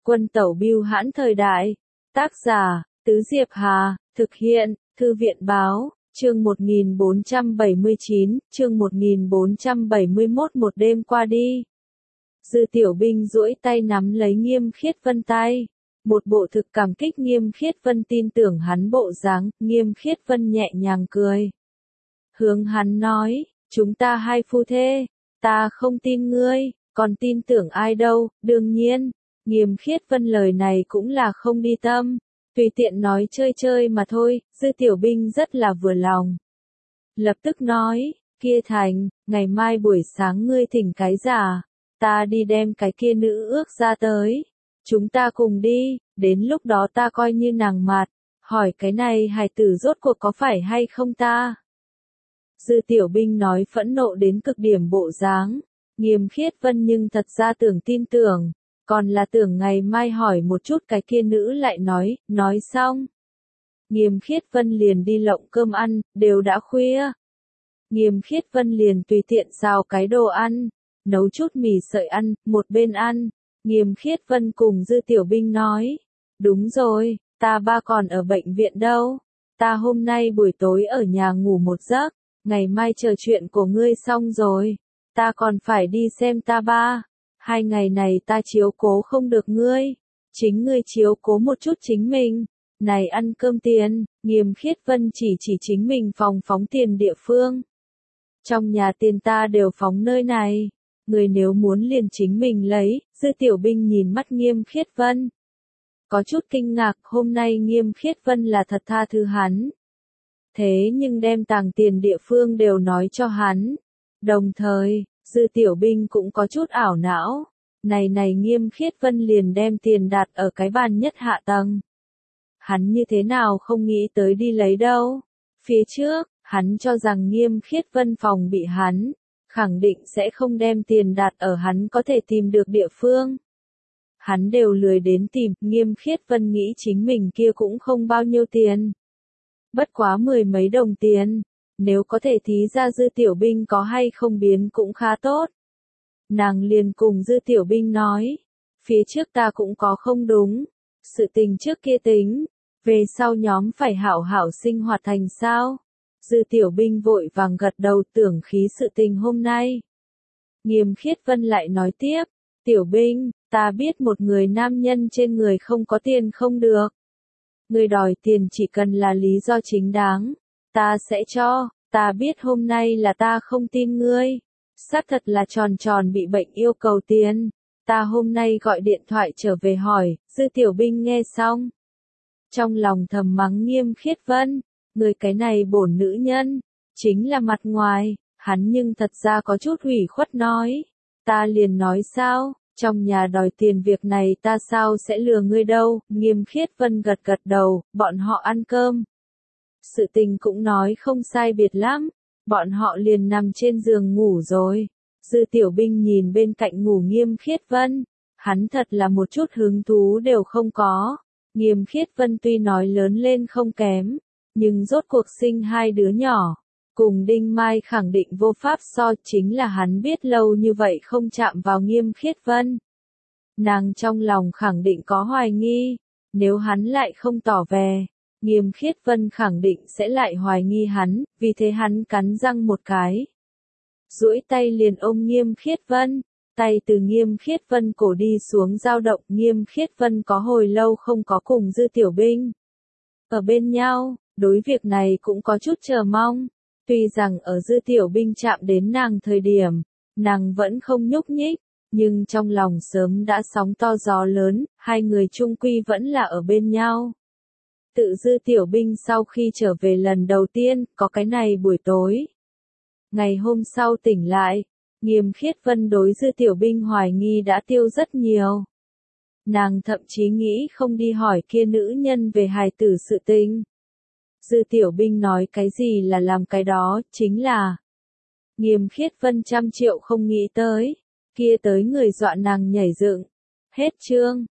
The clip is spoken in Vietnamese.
Quân tẩu bưu hãn thời đại. Tác giả, Tứ Diệp Hà, thực hiện, Thư viện báo, chương 1479, chương 1471. Một đêm qua đi. Dư Tiểu Binh duỗi tay nắm lấy Nghiêm Khiết Vân tay. Một bộ thực cảm kích. Nghiêm Khiết Vân tin tưởng hắn bộ dáng. Nghiêm Khiết Vân nhẹ nhàng cười. Hướng hắn nói, chúng ta hai phu thê, ta không tin ngươi, còn tin tưởng ai đâu. Đương nhiên, Nghiêm Khiết Vân lời này cũng là không đi tâm, tùy tiện nói chơi chơi mà thôi. Dư Tiểu Binh rất là vừa lòng. Lập tức nói, kia thành, ngày mai buổi sáng ngươi thỉnh cái giả, ta đi đem cái kia nữ ước ra tới. Chúng ta cùng đi, đến lúc đó ta coi như nàng mặt, hỏi cái này hài tử rốt cuộc có phải hay không ta. Dư Tiểu Binh nói phẫn nộ đến cực điểm bộ dáng. Nghiêm Khiết Vân nhưng thật ra tưởng tin tưởng, còn là tưởng ngày mai hỏi một chút cái kia nữ lại nói xong. Nghiêm Khiết Vân liền đi lộng cơm ăn, đều đã khuya. Nghiêm Khiết Vân liền tùy tiện xào cái đồ ăn, nấu chút mì sợi ăn, một bên ăn. Nghiêm Khiết Vân cùng Dư Tiểu Binh nói, đúng rồi, ta ba còn ở bệnh viện đâu. Ta hôm nay buổi tối ở nhà ngủ một giấc, ngày mai chờ chuyện của ngươi xong rồi, ta còn phải đi xem ta ba. 2 ngày này ta chiếu cố không được ngươi, chính ngươi chiếu cố một chút chính mình. Này ăn cơm tiền, Nghiêm Khiết Vân chỉ chính mình phòng phóng tiền địa phương. Trong nhà tiền ta đều phóng nơi này, người nếu muốn liền chính mình lấy. Dư Tiểu Binh nhìn mắt Nghiêm Khiết Vân, có chút kinh ngạc. Hôm nay Nghiêm Khiết Vân là thật tha thứ hắn, thế nhưng đem tàng tiền địa phương đều nói cho hắn. Đồng thời, Dư Tiểu Binh cũng có chút ảo não, này Nghiêm Khiết Vân liền đem tiền đặt ở cái bàn nhất hạ tầng. Hắn như thế nào không nghĩ tới đi lấy đâu. Phía trước, hắn cho rằng Nghiêm Khiết Vân phòng bị hắn, khẳng định sẽ không đem tiền đặt ở hắn có thể tìm được địa phương. Hắn đều lười đến tìm. Nghiêm Khiết Vân nghĩ chính mình kia cũng không bao nhiêu tiền, bất quá 10 mấy đồng tiền, nếu có thể thí ra Dư Tiểu Binh có hay không biến cũng khá tốt. Nàng liền cùng Dư Tiểu Binh nói, phía trước ta cũng có không đúng, sự tình trước kia tính, về sau nhóm phải hảo hảo sinh hoạt thành sao. Dư Tiểu Binh vội vàng gật đầu, tưởng khí sự tình hôm nay. Nghiêm Khiết Vân lại nói tiếp, Tiểu Binh, ta biết một người nam nhân trên người không có tiền không được. Người đòi tiền chỉ cần là lý do chính đáng, ta sẽ cho. Ta biết hôm nay là ta không tin ngươi, xác thật là tròn bị bệnh yêu cầu tiền. Ta hôm nay gọi điện thoại trở về hỏi. Dư Tiểu Binh nghe xong, trong lòng thầm mắng Nghiêm Khiết Vân, người cái này bổn nữ nhân, chính là mặt ngoài. Hắn nhưng thật ra có chút ủy khuất nói, ta liền nói sao, trong nhà đòi tiền việc này ta sao sẽ lừa ngươi đâu. Nghiêm Khiết Vân gật đầu, bọn họ ăn cơm. Sự tình cũng nói không sai biệt lắm, bọn họ liền nằm trên giường ngủ rồi. Dư Tiểu Binh nhìn bên cạnh ngủ Nghiêm Khiết Vân, hắn thật là một chút hứng thú đều không có. Nghiêm Khiết Vân tuy nói lớn lên không kém, nhưng rốt cuộc sinh 2 đứa nhỏ, cùng Đinh Mai khẳng định vô pháp so. Chính là hắn biết lâu như vậy không chạm vào Nghiêm Khiết Vân, nàng trong lòng khẳng định có hoài nghi, nếu hắn lại không tỏ vẻ, Nghiêm Khiết Vân khẳng định sẽ lại hoài nghi hắn. Vì thế hắn cắn răng một cái, duỗi tay liền ôm Nghiêm Khiết Vân, tay từ Nghiêm Khiết Vân cổ đi xuống dao động. Nghiêm Khiết Vân có hồi lâu không có cùng Dư Tiểu Binh ở bên nhau, đối việc này cũng có chút chờ mong. Tuy rằng ở Dư Tiểu Binh chạm đến nàng thời điểm, nàng vẫn không nhúc nhích, nhưng trong lòng sớm đã sóng to gió lớn. Hai người chung quy vẫn là ở bên nhau. Tự Dư Tiểu Binh sau khi trở về lần đầu tiên, có cái này buổi tối. Ngày hôm sau tỉnh lại, Nghiêm Khiết Vân đối Dư Tiểu Binh hoài nghi đã tiêu rất nhiều. Nàng thậm chí nghĩ không đi hỏi kia nữ nhân về hài tử sự tình. Dư Tiểu Binh nói cái gì là làm cái đó, chính là. Nghiêm Khiết Vân 100 triệu không nghĩ tới, kia tới người dọa nàng nhảy dựng. Hết chương.